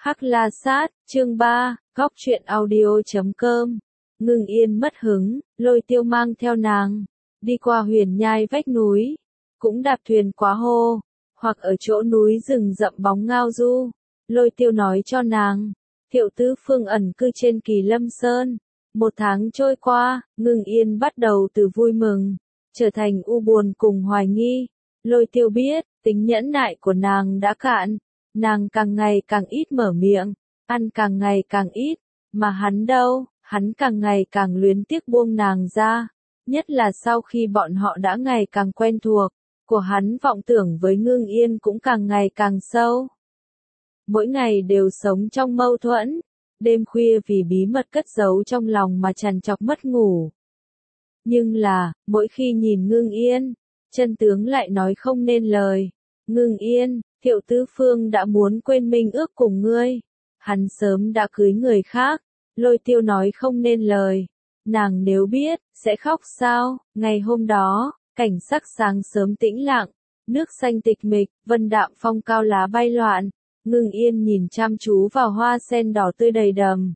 Hắc La Sát, chương 3, góc truyện audio.com. Ngưng Yên mất hứng, Lôi Tiêu mang theo nàng, đi qua huyền nhai vách núi, cũng đạp thuyền quá hồ, hoặc ở chỗ núi rừng rậm bóng ngao du. Lôi Tiêu nói cho nàng, Thiệu Tứ Phương ẩn cư trên Kỳ Lâm Sơn. 1 tháng trôi qua, Ngưng Yên bắt đầu từ vui mừng, trở thành u buồn cùng hoài nghi. Lôi Tiêu biết, tính nhẫn nại của nàng đã cạn. Nàng càng ngày càng ít mở miệng, ăn càng ngày càng ít, mà hắn đâu, hắn càng ngày càng luyến tiếc buông nàng ra, nhất là sau khi bọn họ đã ngày càng quen thuộc, của hắn vọng tưởng với Ngưng Yên cũng càng ngày càng sâu. Mỗi ngày đều sống trong mâu thuẫn, đêm khuya vì bí mật cất giấu trong lòng mà trằn trọc mất ngủ. Nhưng là, mỗi khi nhìn Ngưng Yên, chân tướng lại nói không nên lời. Ngưng Yên, Thiệu Tứ Phương đã muốn quên minh ước cùng ngươi. Hắn sớm đã cưới người khác. Lôi Tiêu nói không nên lời. Nàng nếu biết, sẽ khóc sao? Ngày hôm đó, cảnh sắc sáng sớm tĩnh lặng, nước xanh tịch mịch, vân đạm phong cao lá bay loạn. Ngưng Yên nhìn chăm chú vào hoa sen đỏ tươi đầy đầm.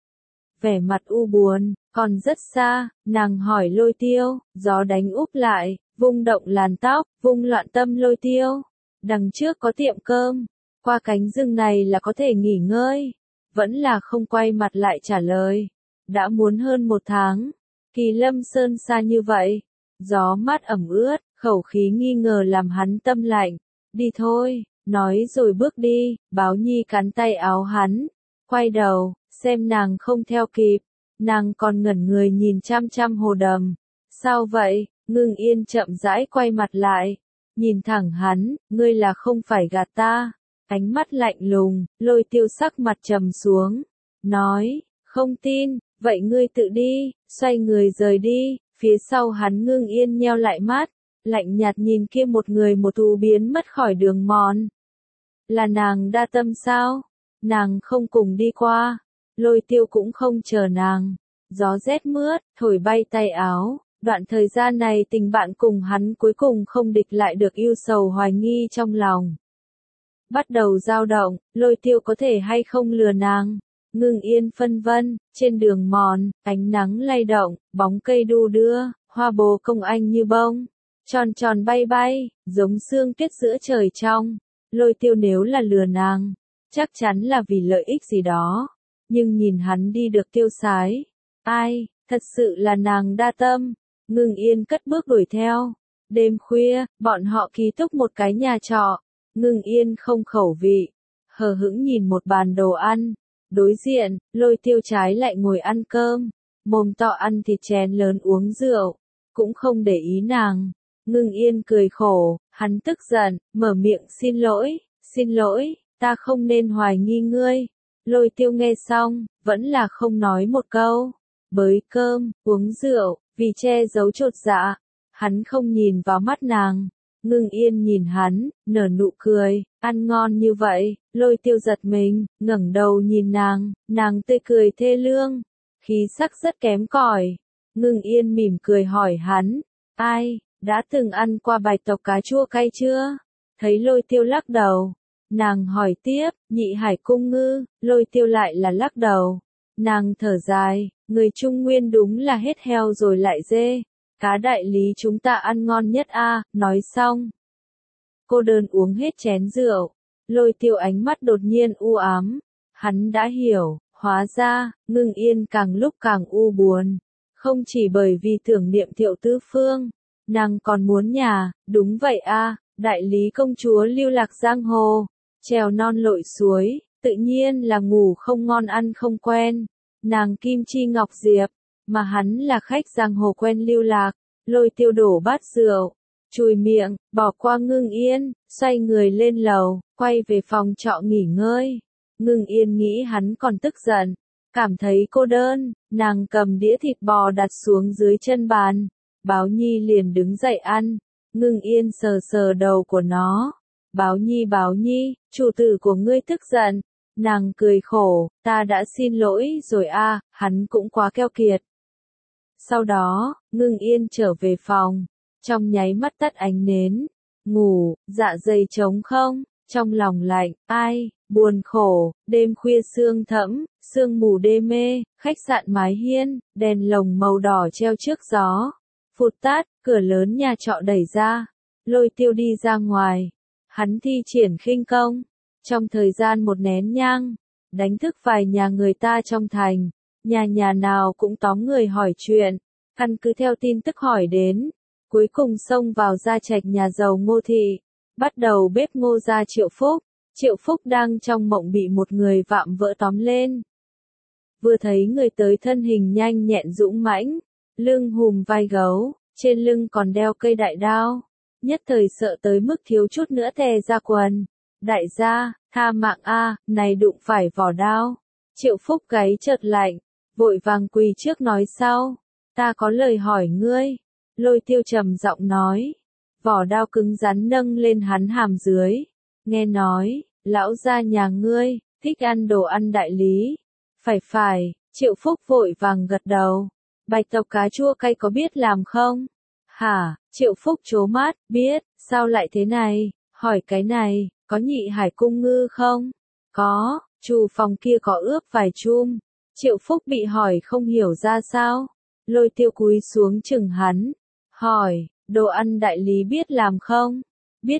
Vẻ mặt u buồn, còn rất xa, nàng hỏi Lôi Tiêu, gió đánh úp lại, vung động làn tóc, vung loạn tâm Lôi Tiêu. Đằng trước có tiệm cơm, qua cánh rừng này là có thể nghỉ ngơi. Vẫn là không quay mặt lại trả lời. Đã muốn hơn 1 tháng, Kỳ Lâm Sơn xa như vậy. Gió mát ẩm ướt, khẩu khí nghi ngờ làm hắn tâm lạnh. Đi thôi, nói rồi bước đi. Báo Nhi cắn tay áo hắn, quay đầu, xem nàng không theo kịp. Nàng còn ngẩn người nhìn chăm chăm hồ đầm. Sao vậy? Ngưng Yên chậm rãi quay mặt lại. Nhìn thẳng hắn, ngươi là không phải gạt ta. Ánh mắt lạnh lùng, Lôi Tiêu sắc mặt trầm xuống. Nói, không tin, vậy ngươi tự đi, xoay người rời đi. Phía sau hắn Ngưng Yên nheo lại mắt, lạnh nhạt nhìn kia một người một thú biến mất khỏi đường mòn. Là nàng đa tâm sao? Nàng không cùng đi qua. Lôi Tiêu cũng không chờ nàng. Gió rét mướt, thổi bay tay áo. Đoạn thời gian này tình bạn cùng hắn cuối cùng không địch lại được yêu sầu hoài nghi trong lòng. Bắt đầu dao động, Lôi Tiêu có thể hay không lừa nàng. Ngưng Yên phân vân, trên đường mòn, ánh nắng lay động, bóng cây đu đưa, hoa bồ công anh như bông, tròn tròn bay bay, giống sương tuyết giữa trời trong. Lôi Tiêu nếu là lừa nàng, chắc chắn là vì lợi ích gì đó. Nhưng nhìn hắn đi được tiêu sái, ai, thật sự là nàng đa tâm. Ngưng Yên cất bước đuổi theo. Đêm khuya, bọn họ ký túc một cái nhà trọ. Ngưng Yên không khẩu vị, hờ hững nhìn một bàn đồ ăn. Đối diện, Lôi Tiêu trái lại ngồi ăn cơm, mồm to ăn thịt chén lớn uống rượu, cũng không để ý nàng. Ngưng Yên cười khổ, hắn tức giận, mở miệng xin lỗi, ta không nên hoài nghi ngươi. Lôi Tiêu nghe xong, vẫn là không nói một câu. Bới cơm, uống rượu, vì che giấu chột dạ, hắn không nhìn vào mắt nàng. Ngưng Yên nhìn hắn, nở nụ cười, ăn ngon như vậy. Lôi Tiêu giật mình, ngẩng đầu nhìn nàng tươi cười thê lương, khí sắc rất kém cỏi. Ngưng Yên mỉm cười hỏi hắn, ai, đã từng ăn qua bạch tuộc cá chua cay chưa? Thấy Lôi Tiêu lắc đầu, nàng hỏi tiếp, Nhị Hải cung ngư? Lôi Tiêu lại là lắc đầu. Nàng thở dài, người Trung Nguyên đúng là hết heo rồi lại dê. Cá đại lý chúng ta ăn ngon nhất a. Nói xong, cô đơn uống hết chén rượu. Lôi Tiêu ánh mắt đột nhiên u ám. Hắn đã hiểu, hóa ra, Ngưng Yên càng lúc càng u buồn. Không chỉ bởi vì tưởng niệm Thiệu Tứ Phương, nàng còn muốn nhà. Đúng vậy a, đại lý công chúa lưu lạc giang hồ, trèo non lội suối, tự nhiên là ngủ không ngon ăn không quen. Nàng kim chi ngọc diệp, mà hắn là khách giang hồ quen lưu lạc. Lôi Tiêu đổ bát rượu, chùi miệng, bỏ qua Ngưng Yên, xoay người lên lầu, quay về phòng trọ nghỉ ngơi. Ngưng Yên nghĩ hắn còn tức giận, cảm thấy cô đơn, nàng cầm đĩa thịt bò đặt xuống dưới chân bàn. Báo Nhi liền đứng dậy ăn. Ngưng Yên sờ sờ đầu của nó. Báo Nhi, chủ tử của ngươi tức giận. Nàng cười khổ, ta đã xin lỗi rồi a, hắn cũng quá keo kiệt. Sau đó, Ngưng Yên trở về phòng, trong nháy mắt tắt ánh nến, ngủ, dạ dày trống không, trong lòng lạnh, ai, buồn khổ, đêm khuya sương thẫm, sương mù đê mê, khách sạn mái hiên, đèn lồng màu đỏ treo trước gió. Phụt tát, cửa lớn nhà trọ đẩy ra, Lôi Tiêu đi ra ngoài. Hắn thi triển khinh công, trong thời gian một nén nhang, đánh thức vài nhà người ta trong thành, nhà nào cũng tóm người hỏi chuyện, căn cứ theo tin tức hỏi đến, cuối cùng xông vào gia trạch nhà giàu Ngô thị, bắt đầu bếp Ngô gia Triệu Phúc. Triệu Phúc đang trong mộng bị một người vạm vỡ tóm lên. Vừa thấy người tới thân hình nhanh nhẹn dũng mãnh, lưng hùm vai gấu, trên lưng còn đeo cây đại đao, nhất thời sợ tới mức thiếu chút nữa tè ra quần. Đại gia, tha mạng a, này đụng phải vỏ đao. Triệu Phúc gáy chợt lạnh, vội vàng quỳ trước nói sau, ta có lời hỏi ngươi. Lôi Tiêu trầm giọng nói, vỏ đao cứng rắn nâng lên hắn hàm dưới. Nghe nói, lão gia nhà ngươi, thích ăn đồ ăn đại lý. Phải, Triệu Phúc vội vàng gật đầu. Bạch tộc cá chua cay có biết làm không? Hả, Triệu Phúc trố mắt, biết, sao lại thế này? Hỏi cái này, có nhị hải cung ngư không? Có, chủ phòng kia có ướp vài chum. Triệu Phúc bị hỏi không hiểu ra sao. Lôi Tiêu cúi xuống chừng hắn, hỏi, đồ ăn đại lý biết làm không? Biết,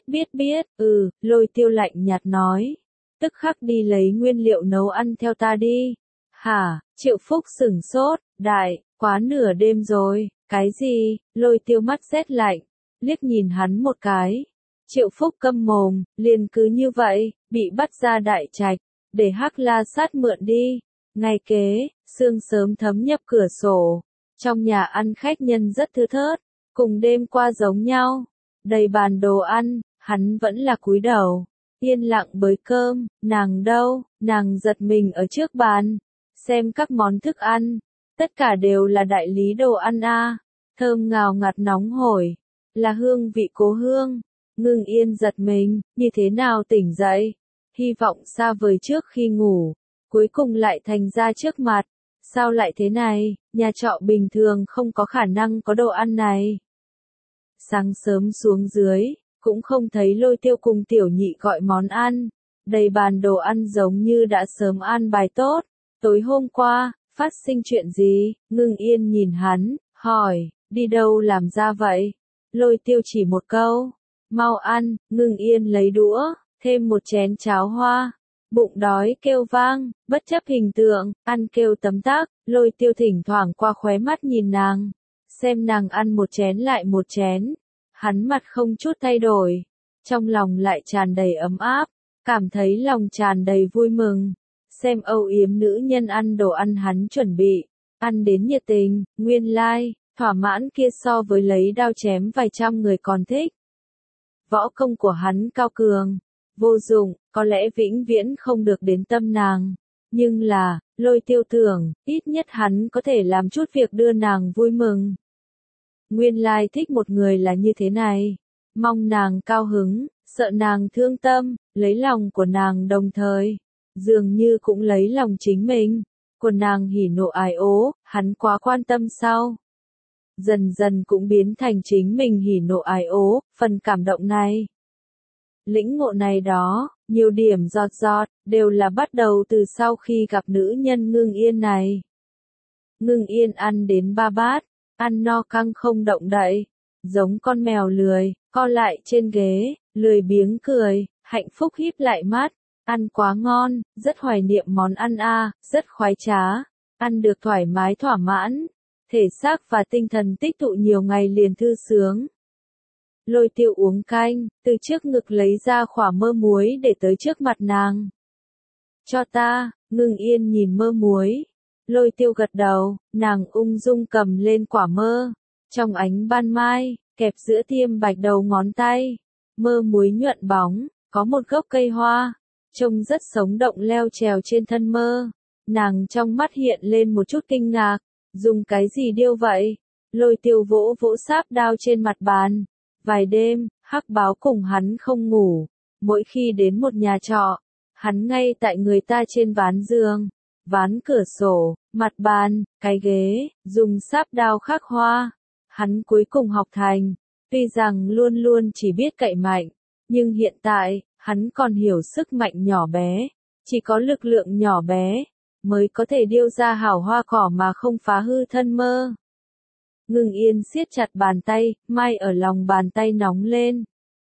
Lôi Tiêu lạnh nhạt nói. Tức khắc đi lấy nguyên liệu nấu ăn theo ta đi. Hả, Triệu Phúc sửng sốt, đại, quá nửa đêm rồi, cái gì? Lôi Tiêu mắt rét lạnh, liếc nhìn hắn một cái. Triệu Phúc câm mồm, liền cứ như vậy, bị bắt ra đại trạch, để Hắc La Sát mượn đi. Ngày kế, sương sớm thấm nhập cửa sổ, trong nhà ăn khách nhân rất thưa thớt, cùng đêm qua giống nhau, đầy bàn đồ ăn, hắn vẫn là cúi đầu, yên lặng bới cơm. Nàng đâu? Nàng giật mình ở trước bàn, xem các món thức ăn, tất cả đều là đại lý đồ ăn a, thơm ngào ngạt nóng hổi, là hương vị cố hương. Ngưng Yên giật mình, như thế nào tỉnh dậy? Hy vọng xa vời trước khi ngủ, cuối cùng lại thành ra trước mặt. Sao lại thế này, nhà trọ bình thường không có khả năng có đồ ăn này. Sáng sớm xuống dưới, cũng không thấy Lôi Tiêu cùng Tiểu Nhị gọi món ăn. Đầy bàn đồ ăn giống như đã sớm an bài tốt. Tối hôm qua, phát sinh chuyện gì? Ngưng Yên nhìn hắn, hỏi, đi đâu làm ra vậy? Lôi Tiêu chỉ một câu, mau ăn. Ngưng Yên lấy đũa, thêm một chén cháo hoa. Bụng đói kêu vang, bất chấp hình tượng, ăn kêu tấm tắc. Lôi Tiêu thỉnh thoảng qua khóe mắt nhìn nàng, xem nàng ăn một chén lại một chén. Hắn mặt không chút thay đổi, trong lòng lại tràn đầy ấm áp, cảm thấy lòng tràn đầy vui mừng. Xem âu yếm nữ nhân ăn đồ ăn hắn chuẩn bị, ăn đến nhiệt tình, nguyên lai, thỏa mãn kia so với lấy đao chém vài trăm người còn thích. Võ công của hắn cao cường, vô dụng, có lẽ vĩnh viễn không được đến tâm nàng. Nhưng là, Lôi Tiêu tưởng, ít nhất hắn có thể làm chút việc đưa nàng vui mừng. Nguyên lai thích một người là như thế này. Mong nàng cao hứng, sợ nàng thương tâm, lấy lòng của nàng đồng thời. Dường như cũng lấy lòng chính mình. Của nàng hỉ nộ ái ố, hắn quá quan tâm sao? Dần dần cũng biến thành chính mình hỉ nộ ái ố, phần cảm động này. Lĩnh ngộ này đó, nhiều điểm giọt giọt, đều là bắt đầu từ sau khi gặp nữ nhân Ngưng Yên này. Ngưng Yên ăn đến 3 bát, ăn no căng không động đậy, giống con mèo lười, co lại trên ghế, lười biếng cười, hạnh phúc híp lại mắt, ăn quá ngon, rất hoài niệm món ăn a, rất khoái trá, ăn được thoải mái thỏa mãn, thể xác và tinh thần tích tụ nhiều ngày liền thư sướng. Lôi Tiêu uống canh, từ trước ngực lấy ra khỏa mơ muối để tới trước mặt nàng. Cho ta. Ngưng Yên nhìn mơ muối. Lôi Tiêu gật đầu, nàng ung dung cầm lên quả mơ. Trong ánh ban mai, kẹp giữa tiêm bạch đầu ngón tay. Mơ muối nhuận bóng, có một gốc cây hoa, trông rất sống động leo trèo trên thân mơ. Nàng trong mắt hiện lên một chút kinh ngạc, dùng cái gì điêu vậy? Lôi Tiêu vỗ vỗ sáp đao trên mặt bàn. Vài đêm, Hắc Báo cùng hắn không ngủ, mỗi khi đến một nhà trọ, hắn ngay tại người ta trên ván giường, ván cửa sổ, mặt bàn, cái ghế, dùng sáp đao khắc hoa. Hắn cuối cùng học thành, tuy rằng luôn luôn chỉ biết cậy mạnh, nhưng hiện tại, Hắn còn hiểu sức mạnh nhỏ bé, chỉ có lực lượng nhỏ bé mới có thể điêu ra hảo hoa cỏ mà không phá hư thân mơ. Ngưng yên siết chặt bàn tay, mai ở lòng bàn tay nóng lên.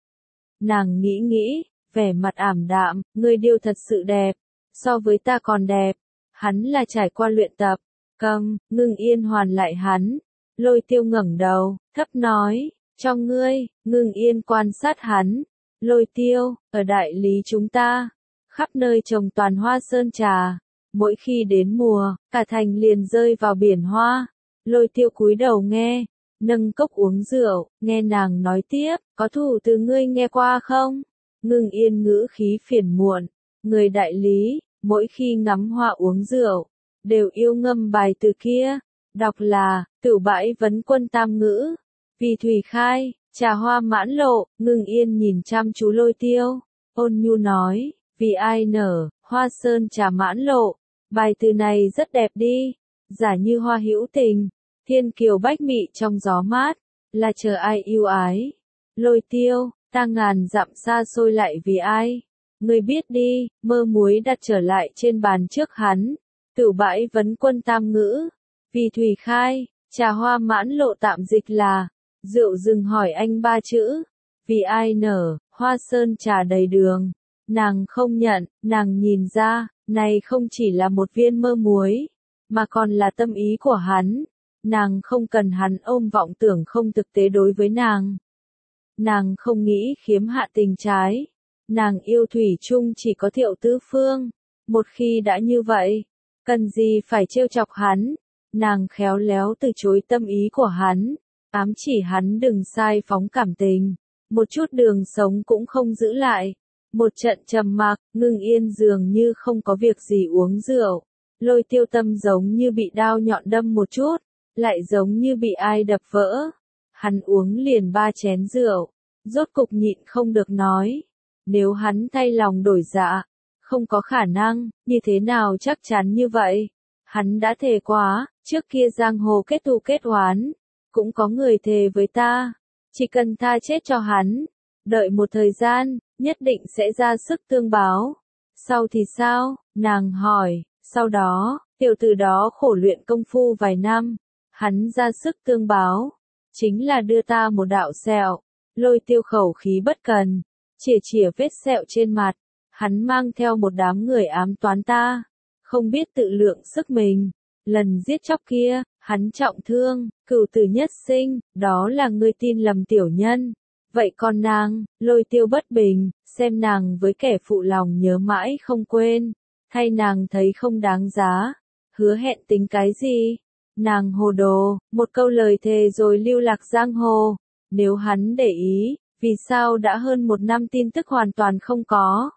Nàng nghĩ, vẻ mặt ảm đạm, ngươi điêu thật sự đẹp, so với ta còn đẹp. Hắn là trải qua luyện tập. Câm, ngưng yên hoàn lại hắn. Lôi tiêu ngẩng đầu, thấp nói, cho ngươi. Ngưng yên quan sát hắn. Lôi tiêu, ở đại lý chúng ta, khắp nơi trồng toàn hoa sơn trà. Mỗi khi đến mùa, cả thành liền rơi vào biển hoa. Lôi tiêu cúi đầu nghe, nâng cốc uống rượu, nghe nàng nói tiếp, có thủ từ ngươi nghe qua không? Ngưng yên ngữ khí phiền muộn, người đại lý, mỗi khi ngắm hoa uống rượu, đều yêu ngâm bài từ kia, đọc là, Tửu Bãi Vấn Quân tam ngữ, vì thủy khai, trà hoa mãn lộ. Ngưng yên nhìn chăm chú lôi tiêu, ôn nhu nói, vì ai nở, hoa sơn trà mãn lộ, bài từ này rất đẹp đi, giả như hoa hữu tình, thiên kiều bách mị trong gió mát, là chờ ai yêu ái. Lôi tiêu, ta ngàn dặm xa xôi lại vì ai? Ngươi biết đi. Mơ muối đặt trở lại trên bàn trước hắn. Tửu Bãi Vấn Quân tam ngữ, vì thủy khai, trà hoa mãn lộ tạm dịch là, rượu dừng hỏi anh ba chữ, vì ai nở, hoa sơn trà đầy đường. Nàng không nhận, nàng nhìn ra, này không chỉ là một viên mơ muối, mà còn là tâm ý của hắn. Nàng không cần hắn ôm vọng tưởng không thực tế đối với nàng. Nàng không nghĩ khiếm hạ tình trái. Nàng yêu thủy chung chỉ có Thiệu Tứ Phương. Một khi đã như vậy, cần gì phải trêu chọc hắn. Nàng khéo léo từ chối tâm ý của hắn, ám chỉ hắn đừng sai phóng cảm tình, một chút đường sống cũng không giữ lại. Một trận trầm mặc, ngưng yên dường như không có việc gì uống rượu. Lôi tiêu tâm giống như bị đao nhọn đâm một chút, lại giống như bị ai đập vỡ. Hắn uống liền 3 chén rượu, rốt cục nhịn không được nói. Nếu hắn thay lòng đổi dạ, không có khả năng, như thế nào chắc chắn như vậy. Hắn đã thề quá, trước kia giang hồ kết thù kết oán, cũng có người thề với ta, chỉ cần tha chết cho hắn, đợi một thời gian, nhất định sẽ ra sức tương báo. Sau thì sao? Nàng hỏi. Sau đó, tiểu tử đó khổ luyện công phu vài năm, hắn ra sức tương báo, chính là đưa ta một đạo sẹo. Lôi tiêu khẩu khí bất cần, chìa vết sẹo trên mặt, hắn mang theo một đám người ám toán ta, không biết tự lượng sức mình. Lần giết chóc kia, hắn trọng thương, cửu tử nhất sinh, đó là ngươi tin lầm tiểu nhân. Vậy còn nàng, lôi tiêu bất bình, xem nàng với kẻ phụ lòng nhớ mãi không quên, hay nàng thấy không đáng giá, hứa hẹn tính cái gì? Nàng hồ đồ, một câu lời thề rồi lưu lạc giang hồ. Nếu hắn để ý, vì sao đã hơn 1 năm tin tức hoàn toàn không có?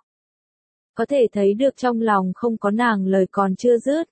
Có thể thấy được trong lòng không có nàng lời còn chưa dứt.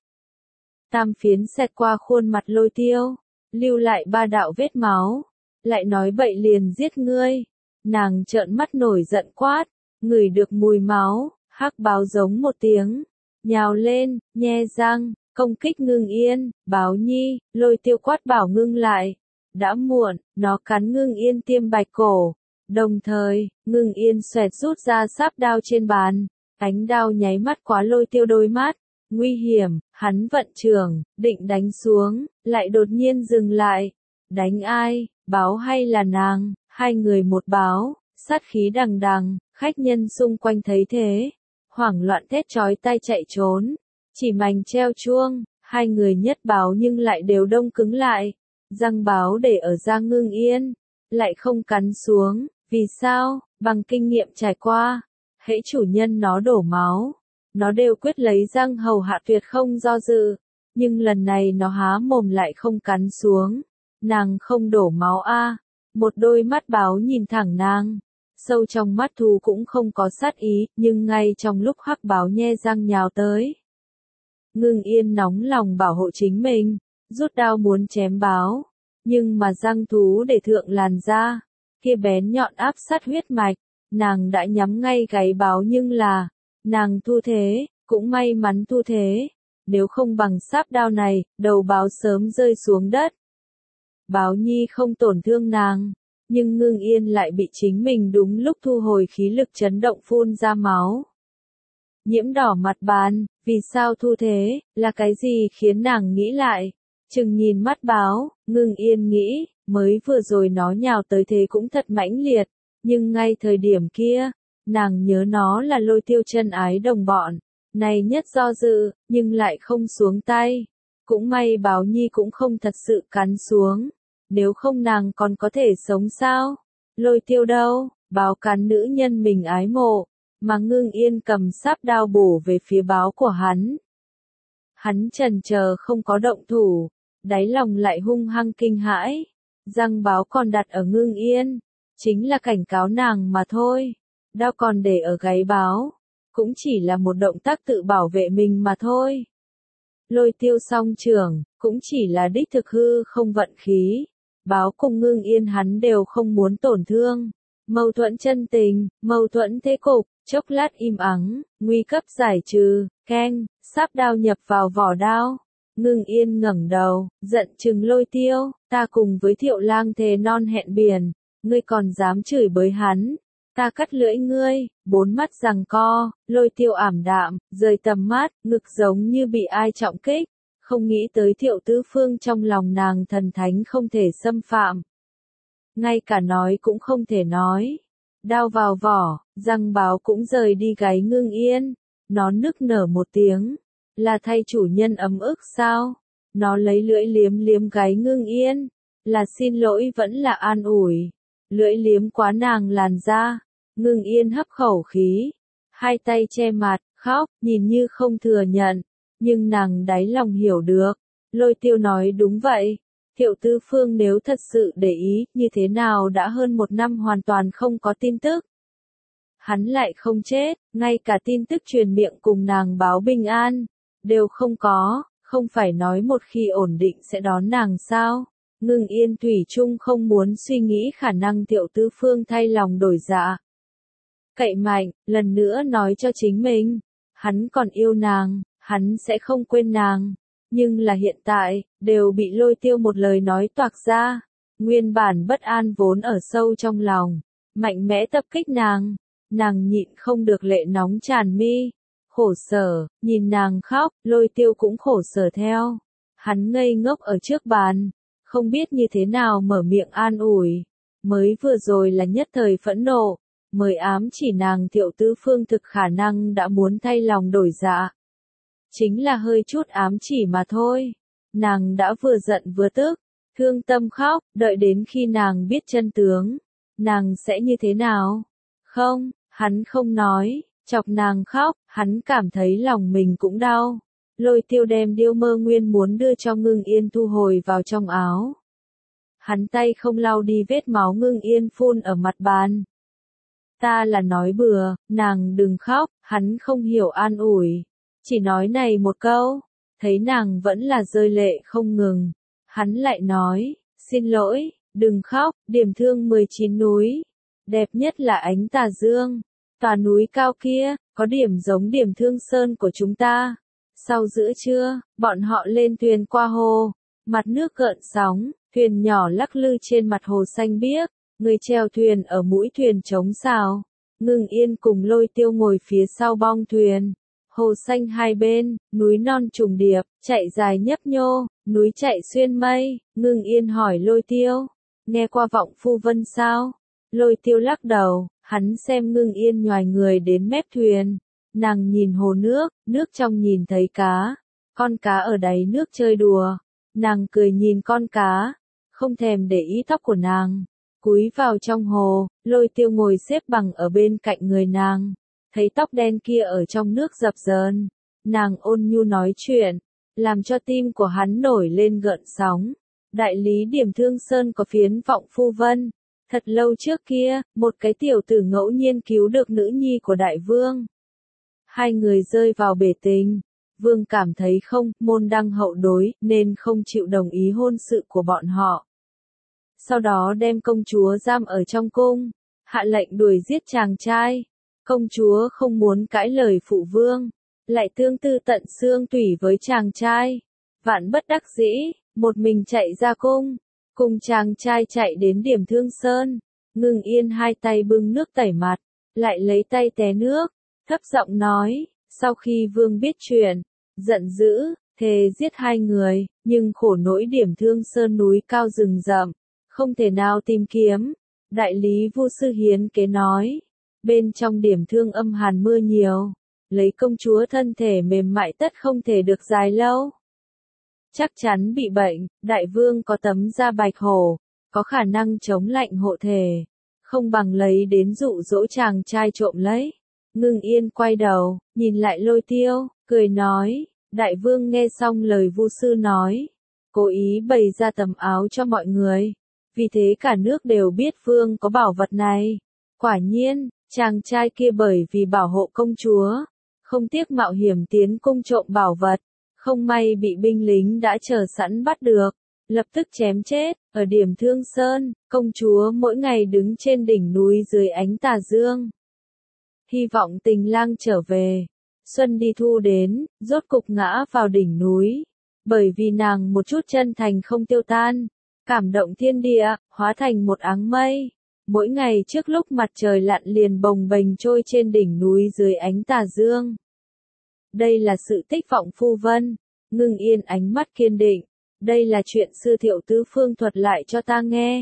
Tam phiến xẹt qua khuôn mặt lôi tiêu, lưu lại 3 đạo vết máu, lại nói bậy liền giết ngươi. Nàng trợn mắt nổi giận quát, ngửi được mùi máu, hắc báo giống một tiếng, nhào lên, nhe răng, công kích ngưng yên. Báo nhi, lôi tiêu quát bảo ngưng lại. Đã muộn, nó cắn ngưng yên tiêm bạch cổ. Đồng thời, ngưng yên xoẹt rút ra sáp đao trên bàn. Ánh đao nháy mắt quá lôi tiêu đôi mắt. Nguy hiểm, hắn vận trường, định đánh xuống, lại đột nhiên dừng lại. Đánh ai, báo hay là nàng? Hai người một báo, sát khí đằng đằng, khách nhân xung quanh thấy thế, hoảng loạn thét chói tai chạy trốn. Chỉ mảnh treo chuông, hai người nhất báo nhưng lại đều đông cứng lại. Răng báo để ở da ngưng yên, lại không cắn xuống. Vì sao? Bằng kinh nghiệm trải qua, hễ chủ nhân nó đổ máu, nó đều quyết lấy răng hầu hạ tuyệt không do dự. Nhưng lần này nó há mồm lại không cắn xuống. Nàng không đổ máu a. Một đôi mắt báo nhìn thẳng nàng. Sâu trong mắt thù cũng không có sát ý, nhưng ngay trong lúc hắc báo nhe răng nhào tới. Ngưng yên nóng lòng bảo hộ chính mình, rút đao muốn chém báo. Nhưng mà răng thú để thượng làn da, kia bén nhọn áp sát huyết mạch. Nàng đã nhắm ngay gáy báo nhưng là, nàng thu thế, cũng may mắn thu thế. Nếu không bằng sáp đao này, đầu báo sớm rơi xuống đất. Báo nhi không tổn thương nàng, nhưng Ngưng Yên lại bị chính mình đúng lúc thu hồi khí lực chấn động phun ra máu. Nhiễm đỏ mặt bàn, vì sao thu thế, là cái gì khiến nàng nghĩ lại? Chừng nhìn mắt báo, Ngưng Yên nghĩ, mới vừa rồi nó nhào tới thế cũng thật mãnh liệt, nhưng ngay thời điểm kia, nàng nhớ nó là Lôi Tiêu chân ái đồng bọn, này nhất do dự, nhưng lại không xuống tay. Cũng may Báo Nhi cũng không thật sự cắn xuống, nếu không nàng còn có thể sống sao? Lôi Tiêu đâu, Báo cắn nữ nhân mình ái mộ, mà Ngưng Yên cầm sáp đao bổ về phía Báo của hắn. Hắn chần chờ không có động thủ, đáy lòng lại hung hăng kinh hãi, răng Báo còn đặt ở Ngưng Yên, chính là cảnh cáo nàng mà thôi, đao còn để ở gáy Báo, cũng chỉ là một động tác tự bảo vệ mình mà thôi. Lôi Tiêu song trưởng, cũng chỉ là đích thực hư không vận khí, Báo cùng Ngưng Yên hắn đều không muốn tổn thương. Mâu thuẫn chân tình, mâu thuẫn thế cục, chốc lát im ắng, nguy cấp giải trừ, keng, sáp đao nhập vào vỏ đao. Ngưng Yên ngẩng đầu, giận chừng Lôi Tiêu, ta cùng với Thiệu Lang thề non hẹn biển, ngươi còn dám chửi bới hắn, ta cắt lưỡi ngươi, bốn mắt giằng co, Lôi Tiêu ảm đạm, rời tầm mắt, ngực giống như bị ai trọng kích, không nghĩ tới Thiệu Tứ Phương trong lòng nàng thần thánh không thể xâm phạm. Ngay cả nói cũng không thể nói. Đao vào vỏ, răng Báo cũng rời đi gáy Ngưng Yên. Nó nức nở một tiếng. Là thay chủ nhân ấm ức sao? Nó lấy lưỡi liếm liếm gáy Ngưng Yên. Là xin lỗi vẫn là an ủi. Lưỡi liếm quá nàng làn da. Ngưng Yên hấp khẩu khí. Hai tay che mặt, khóc, nhìn như không thừa nhận. Nhưng nàng đáy lòng hiểu được. Lôi Tiêu nói đúng vậy. Thiệu Tứ Phương nếu thật sự để ý, như thế nào đã hơn 1 năm hoàn toàn không có tin tức. Hắn lại không chết, ngay cả tin tức truyền miệng cùng nàng báo bình an, đều không có, không phải nói một khi ổn định sẽ đón nàng sao. Ngưng Yên thủy chung không muốn suy nghĩ khả năng Thiệu Tứ Phương thay lòng đổi dạ. Cậy mạnh, lần nữa nói cho chính mình, hắn còn yêu nàng, hắn sẽ không quên nàng. Nhưng là hiện tại, đều bị Lôi Tiêu một lời nói toạc ra. Nguyên bản bất an vốn ở sâu trong lòng, mạnh mẽ tập kích nàng. Nàng nhịn không được lệ nóng tràn mi. Khổ sở, nhìn nàng khóc, Lôi Tiêu cũng khổ sở theo. Hắn ngây ngốc ở trước bàn, không biết như thế nào mở miệng an ủi. Mới vừa rồi là nhất thời phẫn nộ, mới ám chỉ nàng Thiệu Tứ Phương thực khả năng đã muốn thay lòng đổi dạ. Chính là hơi chút ám chỉ mà thôi. Nàng đã vừa giận vừa tức, thương tâm khóc, đợi đến khi nàng biết chân tướng, nàng sẽ như thế nào? Không, hắn không nói, chọc nàng khóc, hắn cảm thấy lòng mình cũng đau. Lôi Tiêu đem điêu mơ nguyên muốn đưa cho Ngưng Yên thu hồi vào trong áo. Hắn tay không lau đi vết máu Ngưng Yên phun ở mặt bàn. Ta là nói bừa, nàng đừng khóc, hắn không hiểu an ủi. Chỉ nói này một câu, thấy nàng vẫn là rơi lệ không ngừng. Hắn lại nói, xin lỗi, đừng khóc, điểm thương 19 núi. Đẹp nhất là ánh tà dương. Tòa núi cao kia, có điểm giống điểm thương sơn của chúng ta. Sau giữa trưa, bọn họ lên thuyền qua hồ. Mặt nước gợn sóng, thuyền nhỏ lắc lư trên mặt hồ xanh biếc. Người chèo thuyền ở mũi thuyền chống sào. Ngưng Yên cùng Lôi Tiêu ngồi phía sau bong thuyền. Hồ xanh hai bên, núi non trùng điệp, chạy dài nhấp nhô, núi chạy xuyên mây. Ngưng Yên hỏi Lôi Tiêu, nghe qua Vọng Phu Vân sao? Lôi Tiêu lắc đầu, hắn xem Ngưng Yên nhoài người đến mép thuyền. Nàng nhìn hồ nước, nước trong nhìn thấy cá. Con cá ở đáy nước chơi đùa. Nàng cười nhìn con cá, không thèm để ý tóc của nàng. Cúi vào trong hồ, Lôi Tiêu ngồi xếp bằng ở bên cạnh người nàng. Thấy tóc đen kia ở trong nước dập dờn, nàng ôn nhu nói chuyện, làm cho tim của hắn nổi lên gợn sóng. Đại lý Điểm Thương Sơn có phiến Vọng Phu Vân. Thật lâu trước kia, một cái tiểu tử ngẫu nhiên cứu được nữ nhi của đại vương. Hai người rơi vào bể tình. Vương cảm thấy không, môn đăng hậu đối, nên không chịu đồng ý hôn sự của bọn họ. Sau đó đem công chúa giam ở trong cung, hạ lệnh đuổi giết chàng trai. Công chúa không muốn cãi lời phụ vương, lại tương tư tận xương tủy với chàng trai. Vạn bất đắc dĩ, một mình chạy ra cung. cùng chàng trai chạy đến điểm Thương Sơn. Ngưng Yên hai tay bưng nước tẩy mặt, lại lấy tay té nước, thấp giọng nói, sau khi vương biết chuyện, giận dữ, thề giết hai người, nhưng khổ nỗi điểm Thương Sơn núi cao rừng rậm, không thể nào tìm kiếm. Đại lý Vu Sư hiến kế nói, bên trong điểm Thương âm hàn mưa nhiều, lấy công chúa thân thể mềm mại tất không thể được dài lâu. Chắc chắn bị bệnh, đại vương có tấm da bạch hổ, có khả năng chống lạnh hộ thể, không bằng lấy đến dụ dỗ chàng trai trộm lấy. Ngưng Yên quay đầu, nhìn lại Lôi Tiêu, cười nói, đại vương nghe xong lời Vu Sư nói, cố ý bày ra tấm áo cho mọi người, vì thế cả nước đều biết vương có bảo vật này. Quả nhiên, chàng trai kia bởi vì bảo hộ công chúa, không tiếc mạo hiểm tiến cung trộm bảo vật, không may bị binh lính đã chờ sẵn bắt được, lập tức chém chết. Ở điểm Thương Sơn, công chúa mỗi ngày đứng trên đỉnh núi dưới ánh tà dương, hy vọng tình lang trở về. Xuân đi thu đến, rốt cục ngã vào đỉnh núi, bởi vì nàng một chút chân thành không tiêu tan, cảm động thiên địa, hóa thành một áng mây. Mỗi ngày trước lúc mặt trời lặn liền bồng bềnh trôi trên đỉnh núi dưới ánh tà dương. Đây là sự tích vọng phu vân. Ngưng Yên ánh mắt kiên định. Đây là chuyện sư Thiệu Tứ Phương thuật lại cho ta nghe.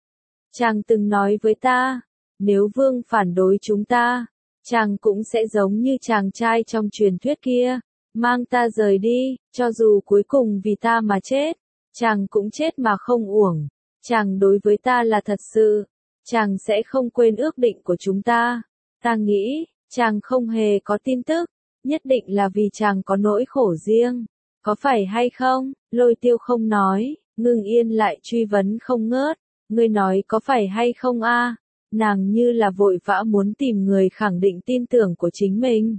Chàng từng nói với ta, nếu vương phản đối chúng ta, chàng cũng sẽ giống như chàng trai trong truyền thuyết kia, mang ta rời đi, cho dù cuối cùng vì ta mà chết, chàng cũng chết mà không uổng. Chàng đối với ta là thật sự, chàng sẽ không quên ước định của chúng ta. Ta nghĩ, chàng không hề có tin tức, nhất định là vì chàng có nỗi khổ riêng. Có phải hay không? Lôi Tiêu không nói, Ngưng Yên lại truy vấn không ngớt. Ngươi nói có phải hay không a? Nàng như là vội vã muốn tìm người khẳng định tin tưởng của chính mình.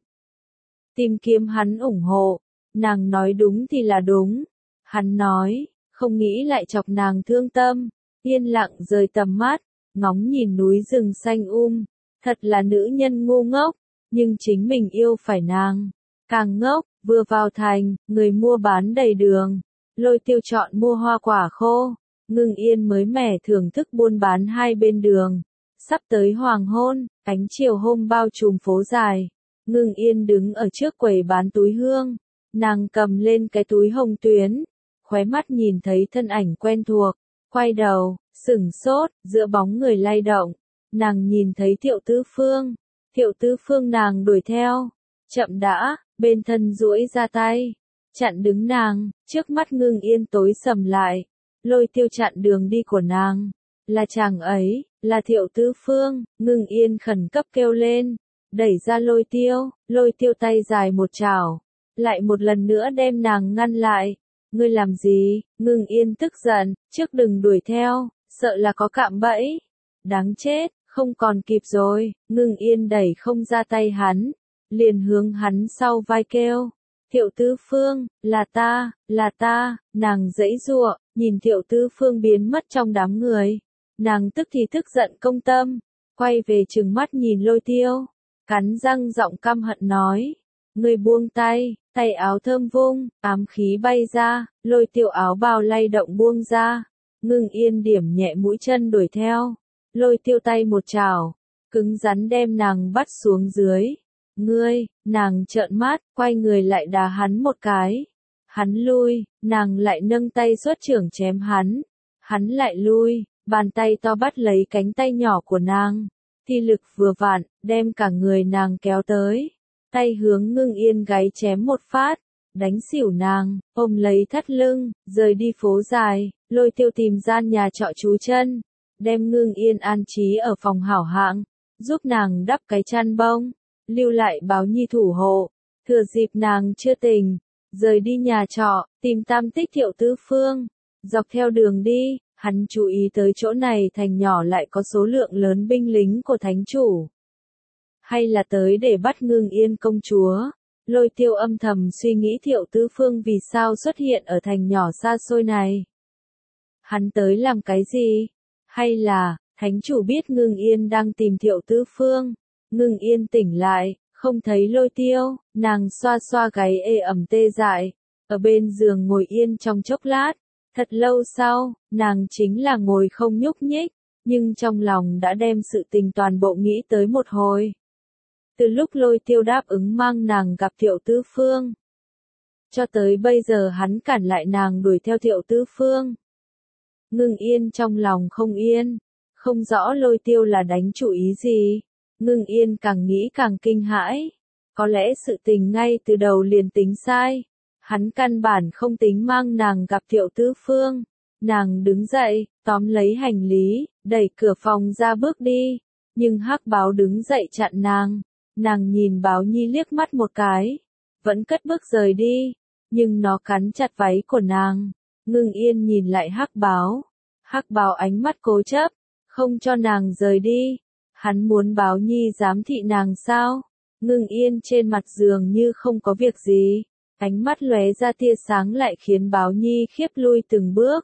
Tìm kiếm hắn ủng hộ. Nàng nói đúng thì là đúng. Hắn nói, không nghĩ lại chọc nàng thương tâm. Yên lặng rời tầm mắt, ngóng nhìn núi rừng xanh Thật là nữ nhân ngu ngốc, nhưng chính mình yêu phải nàng. Càng ngốc, vừa vào thành, người mua bán đầy đường. Lôi Tiêu chọn mua hoa quả khô. Ngưng Yên mới mẻ thưởng thức buôn bán hai bên đường. Sắp tới hoàng hôn, ánh chiều hôm bao trùm phố dài. Ngưng Yên đứng ở trước quầy bán túi hương. Nàng cầm lên cái túi hồng tuyến. Khóe mắt nhìn thấy thân ảnh quen thuộc. Quay đầu, sửng sốt, giữa bóng người lay động. Nàng nhìn thấy Thiệu Tứ Phương. Thiệu Tứ Phương nàng đuổi theo. Chậm đã, bên thân duỗi ra tay. Chặn đứng nàng, trước mắt Ngưng Yên tối sầm lại. Lôi Tiêu chặn đường đi của nàng. Là chàng ấy, là Thiệu Tứ Phương. Ngưng Yên khẩn cấp kêu lên. Đẩy ra Lôi Tiêu tay dài một chảo. Lại một lần nữa đem nàng ngăn lại. Ngươi làm gì? Ngưng Yên tức giận, trước đừng đuổi theo, sợ là có cạm bẫy. Đáng chết, không còn kịp rồi. Ngưng Yên đẩy không ra tay hắn, liền hướng hắn sau vai kêu. Thiệu Tứ Phương, là ta, nàng giãy giụa, nhìn Thiệu Tứ Phương biến mất trong đám người. Nàng tức thì tức giận công tâm, quay về trừng mắt nhìn Lôi Tiêu, cắn răng giọng căm hận nói. Ngươi buông tay, tay áo thơm vung, ám khí bay ra, Lôi Tiêu áo bào lay động buông ra. Ngưng Yên điểm nhẹ mũi chân đuổi theo. Lôi Tiêu tay một chảo, cứng rắn đem nàng bắt xuống dưới. Ngươi, nàng trợn mắt, quay người lại đá hắn một cái. Hắn lui, nàng lại nâng tay xuất chưởng chém hắn. Hắn lại lui, bàn tay to bắt lấy cánh tay nhỏ của nàng. Thi lực vừa vặn, đem cả người nàng kéo tới. Tay hướng Ngưng Yên gáy chém một phát, đánh xỉu nàng, ôm lấy thắt lưng, rời đi phố dài. Lôi Tiêu tìm gian nhà trọ trú chân, đem Ngưng Yên an trí ở phòng hảo hạng, giúp nàng đắp cái chăn bông, lưu lại Báo Nhi thủ hộ. Thừa dịp nàng chưa tỉnh, rời đi nhà trọ, tìm tam tích Thiệu Tứ Phương. Dọc theo đường đi, hắn chú ý tới chỗ này thành nhỏ lại có số lượng lớn binh lính của thánh chủ. Hay là tới để bắt Ngưng Yên công chúa? Lôi Tiêu âm thầm suy nghĩ Thiệu Tứ Phương vì sao xuất hiện ở thành nhỏ xa xôi này. Hắn tới làm cái gì? Hay là, thánh chủ biết Ngưng Yên đang tìm Thiệu Tứ Phương? Ngưng Yên tỉnh lại, không thấy Lôi Tiêu, nàng xoa xoa gáy ê ẩm tê dại, ở bên giường ngồi yên trong chốc lát, Thật lâu sau, nàng chính là ngồi không nhúc nhích, nhưng trong lòng đã đem sự tình toàn bộ nghĩ tới một hồi. Từ lúc Lôi Tiêu đáp ứng mang nàng gặp Thiệu Tứ Phương, cho tới bây giờ hắn cản lại nàng đuổi theo Thiệu Tứ Phương. Ngưng Yên trong lòng không yên, không rõ Lôi Tiêu là đánh chủ ý gì. Ngưng Yên càng nghĩ càng kinh hãi. Có lẽ sự tình ngay từ đầu liền tính sai. Hắn căn bản không tính mang nàng gặp Thiệu Tứ Phương. Nàng đứng dậy, tóm lấy hành lý, đẩy cửa phòng ra bước đi. Nhưng Hắc Báo đứng dậy chặn nàng. Nàng nhìn Báo Nhi liếc mắt một cái, vẫn cất bước rời đi. Nhưng nó cắn chặt váy của nàng. Ngưng Yên nhìn lại Hắc Báo. Hắc Báo ánh mắt cố chấp, không cho nàng rời đi. Hắn muốn Báo Nhi giám thị nàng sao? Ngưng Yên trên mặt giường như không có việc gì. Ánh mắt lóe ra tia sáng lại khiến Báo Nhi khiếp lui từng bước.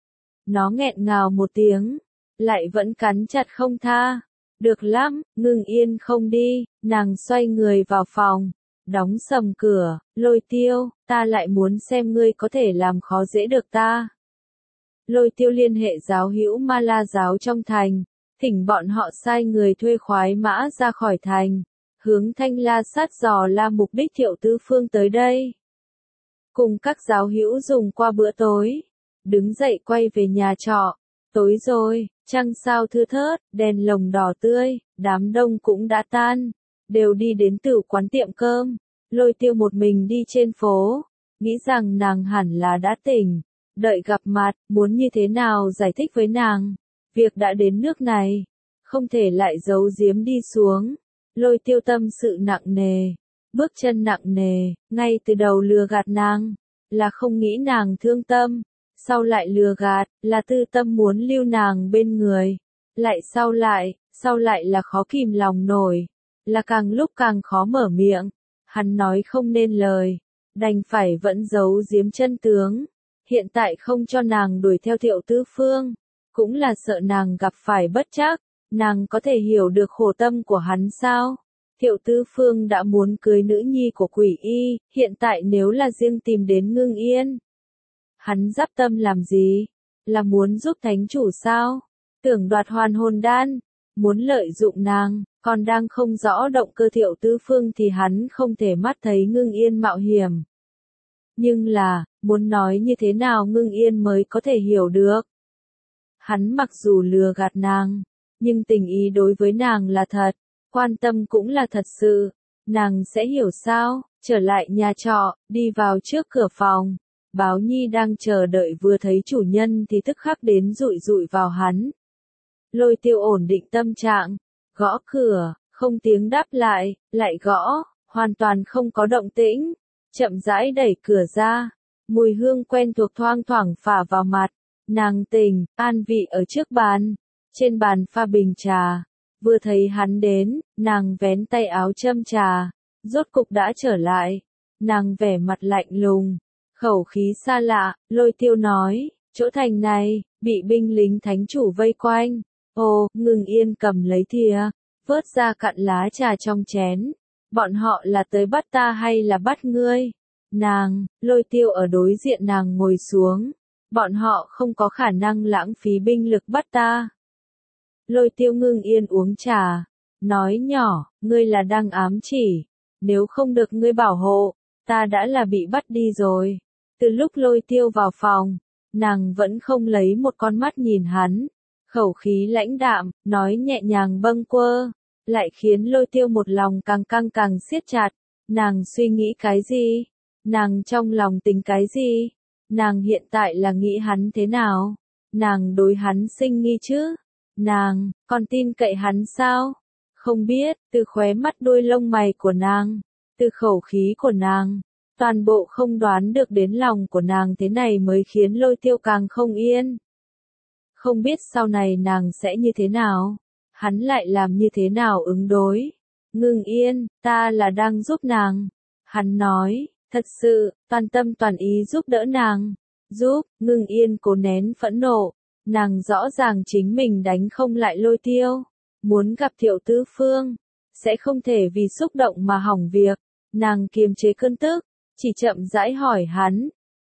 Nó nghẹn ngào một tiếng, lại vẫn cắn chặt không tha. Được lắm, Ngưng Yên không đi, nàng xoay người vào phòng, đóng sầm cửa. Lôi Tiêu, ta lại muốn xem ngươi có thể làm khó dễ được ta. Lôi Tiêu liên hệ giáo hữu Ma La giáo trong thành, thỉnh bọn họ sai người thuê khoái mã ra khỏi thành, hướng Thanh La Sát dò la mục đích Thiệu Tứ Phương tới đây. Cùng các giáo hữu dùng qua bữa tối, đứng dậy quay về nhà trọ. Tối rồi, trăng sao thưa thớt, đèn lồng đỏ tươi, đám đông cũng đã tan, đều đi đến tử quán tiệm cơm. Lôi Tiêu một mình đi trên phố, nghĩ rằng nàng hẳn là đã tỉnh, đợi gặp mặt, muốn như thế nào giải thích với nàng. Việc đã đến nước này, không thể lại giấu giếm đi xuống. Lôi Tiêu tâm sự nặng nề, bước chân nặng nề, ngay từ đầu lừa gạt nàng, là không nghĩ nàng thương tâm. Sau lại lừa gạt, là tư tâm muốn lưu nàng bên người. Lại sau lại là khó kìm lòng nổi, là càng lúc càng khó mở miệng. Hắn nói không nên lời, đành phải vẫn giấu giếm chân tướng. Hiện tại không cho nàng đuổi theo Thiệu Tứ Phương, cũng là sợ nàng gặp phải bất trắc. Nàng có thể hiểu được khổ tâm của hắn sao? Thiệu Tứ Phương đã muốn cưới nữ nhi của Quỷ Y, hiện tại nếu là riêng tìm đến Ngưng Yên, hắn dắp tâm làm gì? Là muốn giúp thánh chủ sao? Tưởng đoạt hoàn hồn đan, muốn lợi dụng nàng, còn đang không rõ động cơ Thiệu Tứ Phương thì hắn không thể mắt thấy Ngưng Yên mạo hiểm. Nhưng là, muốn nói như thế nào Ngưng Yên mới có thể hiểu được? Hắn mặc dù lừa gạt nàng, nhưng tình ý đối với nàng là thật, quan tâm cũng là thật sự. Nàng sẽ hiểu sao? Trở lại nhà trọ, đi vào trước cửa phòng. Báo Nhi đang chờ đợi vừa thấy chủ nhân thì tức khắc đến dụi dụi vào hắn. Lôi Tiêu ổn định tâm trạng, gõ cửa, không tiếng đáp lại gõ, hoàn toàn không có động tĩnh. Chậm rãi đẩy cửa ra, mùi hương quen thuộc thoang thoảng phả vào mặt. Nàng tỉnh, an vị ở trước bàn, trên bàn pha bình trà. Vừa thấy hắn đến, nàng vén tay áo châm trà, rốt cục đã trở lại. Nàng vẻ mặt lạnh lùng, khẩu khí xa lạ. Lôi Tiêu nói, chỗ thành này, bị binh lính thánh chủ vây quanh. Ồ, Ngưng Yên cầm lấy thìa, vớt ra cạn lá trà trong chén. Bọn họ là tới bắt ta hay là bắt ngươi? Lôi Tiêu ở đối diện nàng ngồi xuống. Bọn họ không có khả năng lãng phí binh lực bắt ta. Lôi Tiêu Ngưng Yên uống trà, nói nhỏ, ngươi là đang ám chỉ. Nếu không được ngươi bảo hộ, ta đã là bị bắt đi rồi. Từ lúc Lôi Tiêu vào phòng, nàng vẫn không lấy một con mắt nhìn hắn. Khẩu khí lãnh đạm, nói nhẹ nhàng bâng quơ, lại khiến Lôi Tiêu một lòng càng căng càng siết chặt. Nàng suy nghĩ cái gì? Nàng trong lòng tính cái gì? Nàng hiện tại là nghĩ hắn thế nào? Nàng đối hắn sinh nghi chứ? Nàng, còn tin cậy hắn sao? Không biết, từ khóe mắt đuôi lông mày của nàng, từ khẩu khí của nàng, toàn bộ không đoán được đến lòng của nàng thế này mới khiến Lôi Tiêu càng không yên. Không biết sau này nàng sẽ như thế nào? Hắn lại làm như thế nào ứng đối? Ngưng Yên, ta là đang giúp nàng. Hắn nói, thật sự, toàn tâm toàn ý giúp đỡ nàng. Giúp. Ngưng Yên cố nén phẫn nộ. Nàng rõ ràng chính mình đánh không lại Lôi Tiêu. Muốn gặp Thiệu Tứ Phương, sẽ không thể vì xúc động mà hỏng việc. Nàng kiềm chế cơn tức, chỉ chậm rãi hỏi hắn,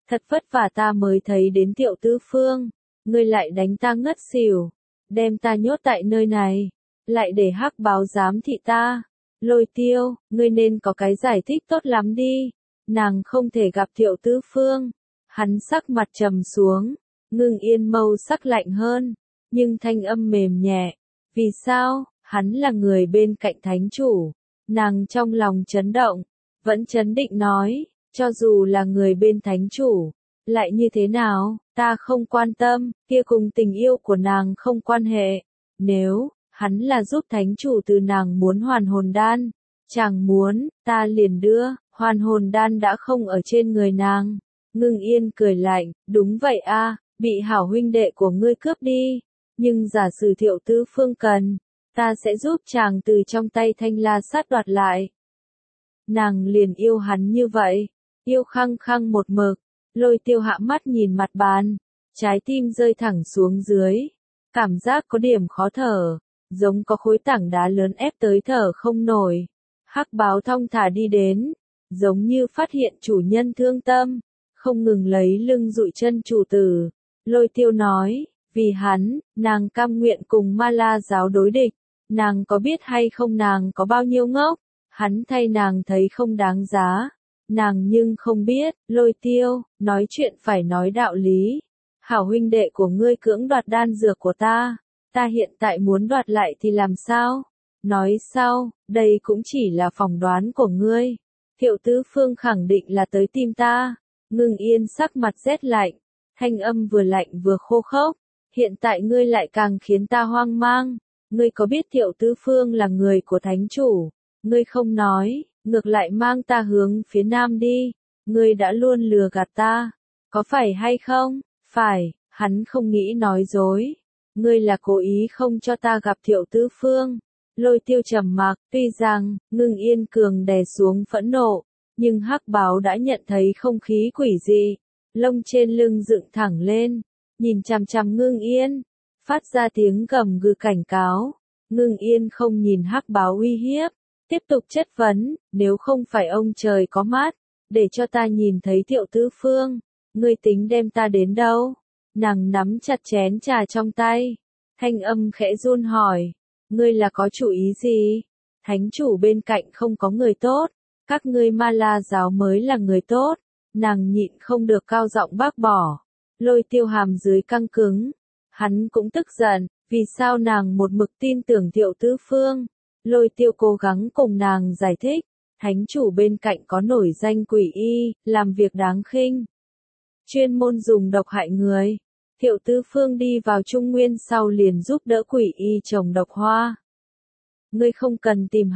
Thật vất vả ta mới thấy đến Thiệu Tứ Phương, ngươi lại đánh ta ngất xỉu, đem ta nhốt tại nơi này, lại để hắc báo giám thị ta. Lôi Tiêu, ngươi nên có cái giải thích tốt lắm đi. Nàng không thể gặp Thiệu Tứ Phương. Hắn sắc mặt trầm xuống, Ngưng Yên mâu sắc lạnh hơn, nhưng thanh âm mềm nhẹ. Vì sao? Hắn là người bên cạnh thánh chủ. Nàng trong lòng chấn động, vẫn chấn định nói, cho dù là người bên thánh chủ, lại như thế nào, ta không quan tâm, kia cùng tình yêu của nàng không quan hệ. Nếu, hắn là giúp thánh chủ từ nàng muốn hoàn hồn đan, chàng muốn, ta liền đưa, hoàn hồn đan đã không ở trên người nàng. Ngưng Yên cười lạnh, đúng vậy a, bị hảo huynh đệ của ngươi cướp đi, nhưng giả sử Thiệu Tứ Phương cần, ta sẽ giúp chàng từ trong tay Thanh La Sát đoạt lại. Nàng liền yêu hắn như vậy, yêu khăng khăng một mực. Lôi Tiêu hạ mắt nhìn mặt bàn, trái tim rơi thẳng xuống dưới, cảm giác có điểm khó thở, giống có khối tảng đá lớn ép tới thở không nổi. Hắc báo thong thả đi đến, giống như phát hiện chủ nhân thương tâm, không ngừng lấy lưng dụi chân chủ tử. Lôi Tiêu nói, vì hắn, nàng cam nguyện cùng Ma La giáo đối địch, nàng có biết hay không nàng có bao nhiêu ngốc, hắn thay nàng thấy không đáng giá. Nàng nhưng không biết, Lôi Tiêu, nói chuyện phải nói đạo lý. Hảo huynh đệ của ngươi cưỡng đoạt đan dược của ta hiện tại muốn đoạt lại thì làm sao? Nói sau, đây cũng chỉ là phỏng đoán của ngươi. Thiệu Tứ Phương khẳng định là tới tìm ta. Ngưng Yên sắc mặt rét lạnh, thanh âm vừa lạnh vừa khô khốc. Hiện tại ngươi lại càng khiến ta hoang mang. Ngươi có biết Thiệu Tứ Phương là người của thánh chủ? Ngươi không nói, ngược lại mang ta hướng phía nam đi. Ngươi đã luôn lừa gạt ta, có phải hay không? Phải, hắn không nghĩ nói dối. Ngươi là cố ý không cho ta gặp Thiệu Tứ Phương. Lôi Tiêu trầm mặc, tuy rằng, Ngưng Yên cường đè xuống phẫn nộ, nhưng hắc báo đã nhận thấy không khí quỷ dị. Lông trên lưng dựng thẳng lên, nhìn chằm chằm Ngưng Yên, phát ra tiếng gầm gừ cảnh cáo. Ngưng Yên không nhìn hắc báo uy hiếp, tiếp tục chất vấn, nếu không phải ông trời có mắt, để cho ta nhìn thấy Thiệu Tứ Phương, ngươi tính đem ta đến đâu? Nàng nắm chặt chén trà trong tay, thanh âm khẽ run hỏi, ngươi là có chủ ý gì? Thánh chủ bên cạnh không có người tốt, các ngươi Ma La giáo mới là người tốt. Nàng nhịn không được cao giọng bác bỏ. Lôi Tiêu hàm dưới căng cứng, hắn cũng tức giận, vì sao nàng một mực tin tưởng Thiệu Tứ Phương? Lôi Tiêu cố gắng cùng nàng giải thích, thánh chủ bên cạnh có nổi danh quỷ y, làm việc đáng khinh, chuyên môn dùng độc hại người. Thiệu Tứ Phương đi vào Trung Nguyên sau liền giúp đỡ quỷ y trồng độc hoa. Ngươi không cần tìm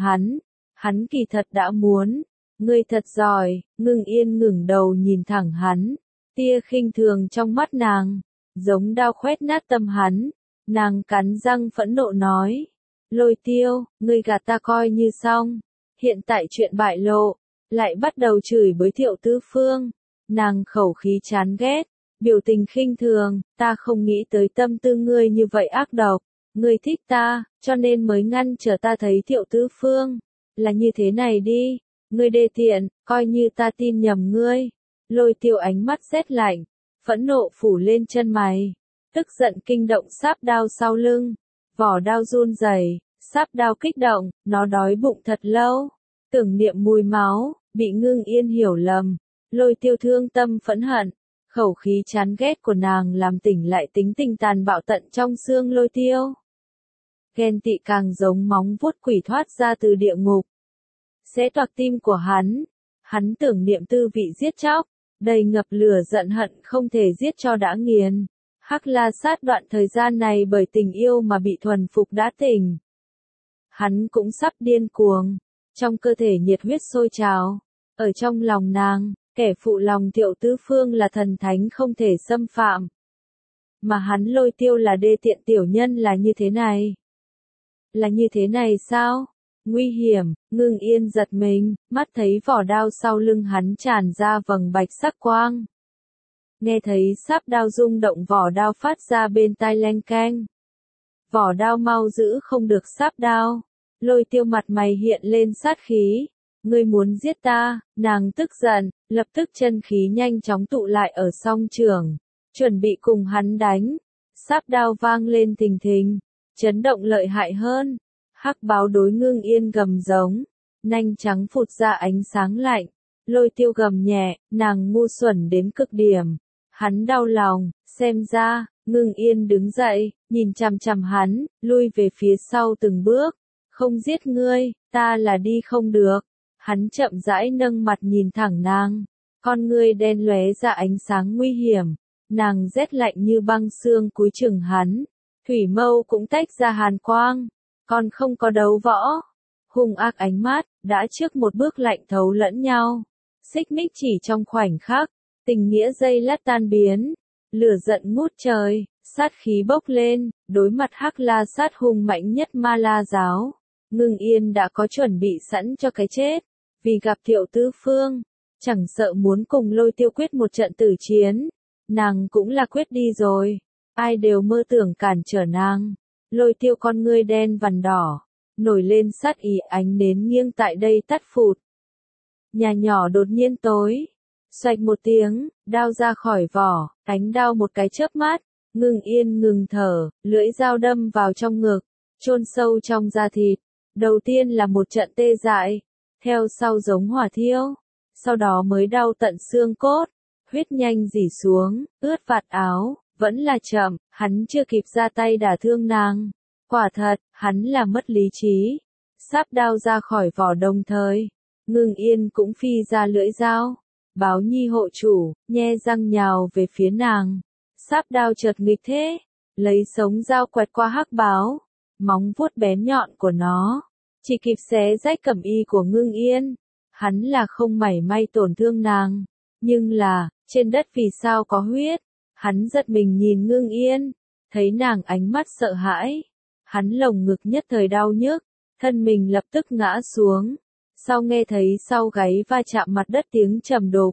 hắn kỳ thật đã muốn. Ngươi thật giỏi. Ngưng Yên ngẩng đầu nhìn thẳng hắn, tia khinh thường trong mắt nàng, giống đao khoét nát tâm hắn. Nàng cắn răng phẫn nộ nói, Lôi Tiêu, ngươi gạt ta coi như xong, hiện tại chuyện bại lộ, lại bắt đầu chửi bới Thiệu Tứ Phương. Nàng khẩu khí chán ghét, biểu tình khinh thường, ta không nghĩ tới tâm tư ngươi như vậy ác độc, ngươi thích ta, cho nên mới ngăn trở ta thấy Thiệu Tứ Phương, là như thế này đi, ngươi đê tiện, coi như ta tin nhầm ngươi. Lôi Tiêu ánh mắt rét lạnh, phẫn nộ phủ lên chân mày, tức giận kinh động sáp đao sau lưng, vỏ đao run rẩy, sáp đao kích động, nó đói bụng thật lâu, tưởng niệm mùi máu, bị Ngưng Yên hiểu lầm. Lôi Tiêu thương tâm phẫn hận, khẩu khí chán ghét của nàng làm tỉnh lại tính tình tàn bạo tận trong xương Lôi Tiêu. Ghen tị càng giống móng vuốt quỷ thoát ra từ địa ngục, xé toạc tim của hắn tưởng niệm tư vị giết chóc, đầy ngập lửa giận hận không thể giết cho đã nghiền. Hắc La Sát đoạn thời gian này bởi tình yêu mà bị thuần phục đã tỉnh. Hắn cũng sắp điên cuồng, trong cơ thể nhiệt huyết sôi trào, ở trong lòng nàng, kẻ phụ lòng Thiệu Tứ Phương là thần thánh không thể xâm phạm. Mà hắn Lôi Tiêu là đê tiện tiểu nhân là như thế này. Là như thế này sao? Nguy hiểm. Ngưng Yên giật mình, mắt thấy vỏ đao sau lưng hắn tràn ra vầng bạch sắc quang. Nghe thấy sáp đao rung động, vỏ đao phát ra bên tai leng keng. Vỏ đao mau giữ không được sáp đao. Lôi Tiêu mặt mày hiện lên sát khí, ngươi muốn giết ta, nàng tức giận, lập tức chân khí nhanh chóng tụ lại ở song trường, chuẩn bị cùng hắn đánh. Sáp đao vang lên thình thình, chấn động lợi hại hơn. Hắc báo đối Ngưng Yên gầm giống, nanh trắng phụt ra ánh sáng lạnh. Lôi Tiêu gầm nhẹ, nàng ngu xuẩn đến cực điểm. Hắn đau lòng, xem ra, Ngưng Yên đứng dậy, nhìn chằm chằm hắn, lui về phía sau từng bước. Không giết ngươi, ta là đi không được. Hắn chậm rãi nâng mặt nhìn thẳng nàng, con ngươi đen lóe ra ánh sáng nguy hiểm. Nàng rét lạnh như băng xương cúi chừng hắn, thủy mâu cũng tách ra hàn quang, còn không có đấu võ. Hung ác ánh mắt, đã trước một bước lạnh thấu lẫn nhau. Xích mích chỉ trong khoảnh khắc, tình nghĩa giây lát tan biến. Lửa giận ngút trời, sát khí bốc lên, đối mặt Hắc La Sát hung mạnh nhất Ma La giáo. Ngưng Yên đã có chuẩn bị sẵn cho cái chết, vì gặp Thiệu Tứ Phương, chẳng sợ muốn cùng Lôi Tiêu quyết một trận tử chiến. Nàng cũng là quyết đi rồi, ai đều mơ tưởng cản trở nàng. Lôi Tiêu con ngươi đen vằn đỏ, nổi lên sát ý, ánh nến nghiêng tại đây tắt phụt. Nhà nhỏ đột nhiên tối, xoạch một tiếng, đao ra khỏi vỏ, ánh đao một cái chớp mắt, Ngưng Yên ngừng thở, lưỡi dao đâm vào trong ngực, chôn sâu trong da thịt. Đầu tiên là một trận tê dại, theo sau giống hỏa thiêu, sau đó mới đau tận xương cốt. Huyết nhanh rỉ xuống, ướt vạt áo, vẫn là chậm, hắn chưa kịp ra tay đả thương nàng. Quả thật, hắn là mất lý trí. Sáp đao ra khỏi vỏ đồng thời, Ngưng Yên cũng phi ra lưỡi dao. Báo Nhi hộ chủ, nhe răng nhào về phía nàng. Sáp đao chợt nghịch thế, lấy sống dao quẹt qua Hắc báo. Móng vuốt bén nhọn của nó, chỉ kịp xé rách cẩm y của Ngưng Yên. Hắn là không mảy may tổn thương nàng. Nhưng là, trên đất vì sao có huyết? Hắn giật mình nhìn Ngưng Yên, thấy nàng ánh mắt sợ hãi. Hắn lồng ngực nhất thời đau nhức, thân mình lập tức ngã xuống. Sau nghe thấy sau gáy va chạm mặt đất tiếng trầm đục.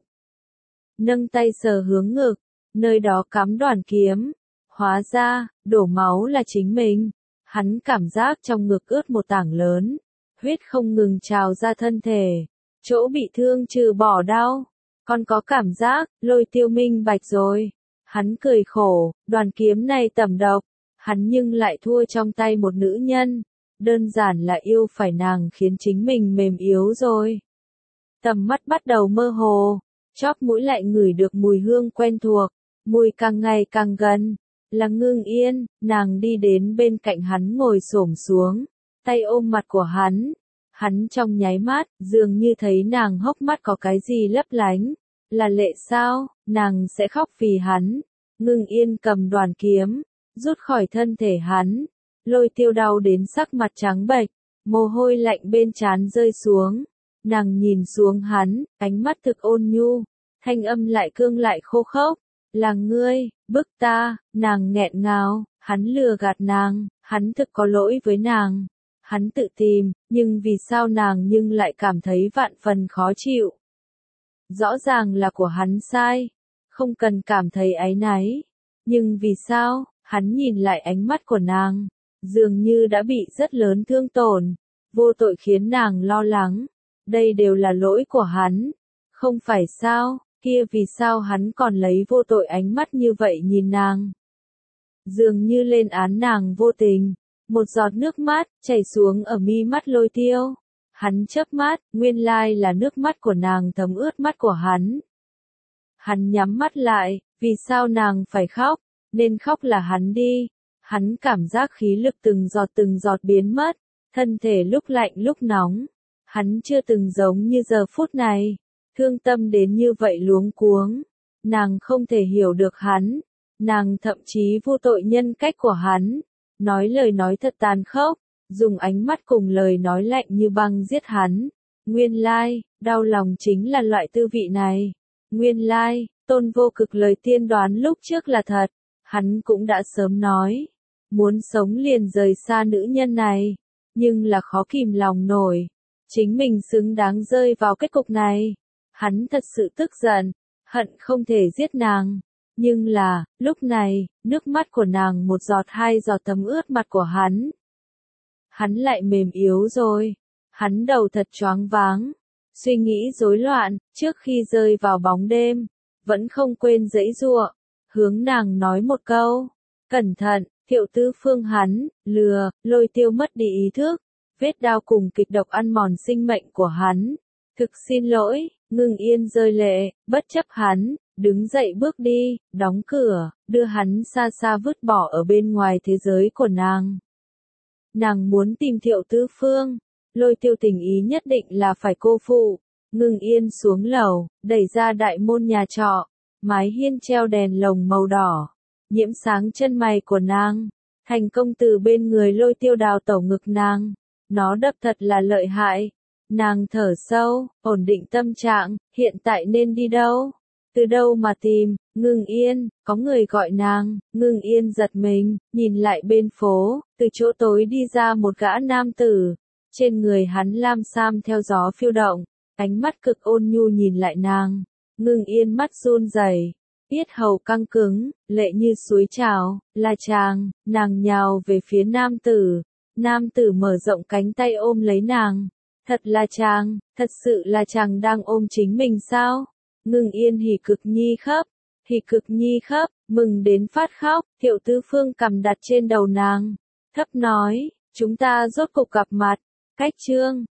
Nâng tay sờ hướng ngực, nơi đó cắm đoàn kiếm. Hóa ra, đổ máu là chính mình. Hắn cảm giác trong ngực ướt một tảng lớn. Huyết không ngừng trào ra thân thể. Chỗ bị thương trừ bỏ đau. Còn có cảm giác, Lôi Tiêu minh bạch rồi. Hắn cười khổ, đoàn kiếm này tẩm độc. Hắn nhưng lại thua trong tay một nữ nhân. Đơn giản là yêu phải nàng khiến chính mình mềm yếu rồi. Tầm mắt bắt đầu mơ hồ. Chóp mũi lại ngửi được mùi hương quen thuộc. Mùi càng ngày càng gần. Là Ngưng Yên, nàng đi đến bên cạnh hắn ngồi xổm xuống. Tay ôm mặt của hắn. Hắn trong nháy mắt, dường như thấy nàng hốc mắt có cái gì lấp lánh. Là lệ sao, nàng sẽ khóc vì hắn. Ngưng Yên cầm đoàn kiếm, rút khỏi thân thể hắn. Lôi Tiêu đau đến sắc mặt trắng bệch, mồ hôi lạnh bên trán rơi xuống. Nàng nhìn xuống hắn, ánh mắt thực ôn nhu, thanh âm lại cương lại khô khốc. Là ngươi, bức ta, nàng nghẹn ngào, hắn lừa gạt nàng, hắn thực có lỗi với nàng. Hắn tự tìm, nhưng vì sao nàng nhưng lại cảm thấy vạn phần khó chịu. Rõ ràng là của hắn sai, không cần cảm thấy áy náy. Nhưng vì sao, hắn nhìn lại ánh mắt của nàng, dường như đã bị rất lớn thương tổn, vô tội khiến nàng lo lắng. Đây đều là lỗi của hắn, không phải sao, kia vì sao hắn còn lấy vô tội ánh mắt như vậy nhìn nàng. Dường như lên án nàng vô tình, một giọt nước mắt chảy xuống ở mi mắt Lôi Tiêu. Hắn chớp mắt, nguyên lai là nước mắt của nàng thấm ướt mắt của hắn. Hắn nhắm mắt lại, vì sao nàng phải khóc, nên khóc là hắn đi. Hắn cảm giác khí lực từng giọt biến mất, thân thể lúc lạnh lúc nóng. Hắn chưa từng giống như giờ phút này, thương tâm đến như vậy luống cuống. Nàng không thể hiểu được hắn, nàng thậm chí vô tội nhân cách của hắn, nói lời nói thật tàn khốc. Dùng ánh mắt cùng lời nói lạnh như băng giết hắn. Nguyên lai, đau lòng chính là loại tư vị này. Nguyên lai, Tôn Vô Cực lời tiên đoán lúc trước là thật. Hắn cũng đã sớm nói. Muốn sống liền rời xa nữ nhân này. Nhưng là khó kìm lòng nổi. Chính mình xứng đáng rơi vào kết cục này. Hắn thật sự tức giận. Hận không thể giết nàng. Nhưng là, lúc này, nước mắt của nàng một giọt hai giọt thấm ướt mặt của hắn. Hắn lại mềm yếu rồi. Hắn đầu thật choáng váng. suy nghĩ rối loạn, trước khi rơi vào bóng đêm, vẫn không quên giãy giụa, hướng nàng nói một câu, cẩn thận, Thiệu Tư Phương hắn, lừa, Lôi Tiêu mất đi ý thức, vết đao cùng kịch độc ăn mòn sinh mệnh của hắn, thực xin lỗi, Ngưng Yên rơi lệ, bất chấp hắn, đứng dậy bước đi, đóng cửa, đưa hắn xa xa vứt bỏ ở bên ngoài thế giới của nàng. Nàng muốn tìm Thiệu Tư Phương, Lôi Tiêu tình ý nhất định là phải cô phụ. Ngưng Yên xuống lầu, đẩy ra đại môn nhà trọ, mái hiên treo đèn lồng màu đỏ, nhiễm sáng chân mày của nàng, thành công từ bên người Lôi Tiêu đào tẩu ngực nàng, nó đập thật là lợi hại. Nàng thở sâu, ổn định tâm trạng, hiện tại nên đi đâu? Từ đâu mà tìm? Ngưng Yên, có người gọi nàng. Ngưng Yên giật mình, nhìn lại bên phố, từ chỗ tối đi ra một gã nam tử, trên người hắn lam sam theo gió phiêu động, ánh mắt cực ôn nhu nhìn lại nàng. Ngưng Yên mắt run rẩy, yết hầu căng cứng, lệ như suối trào, là chàng. Nàng nhào về phía nam tử, nam tử mở rộng cánh tay ôm lấy nàng. Thật là chàng, thật sự là chàng đang ôm chính mình sao? Ngưng Yên hỉ cực nhi khấp, mừng đến phát khóc. Thiệu Tư Phương cầm đặt trên đầu nàng, thấp nói, chúng ta rốt cục gặp mặt. Cách chương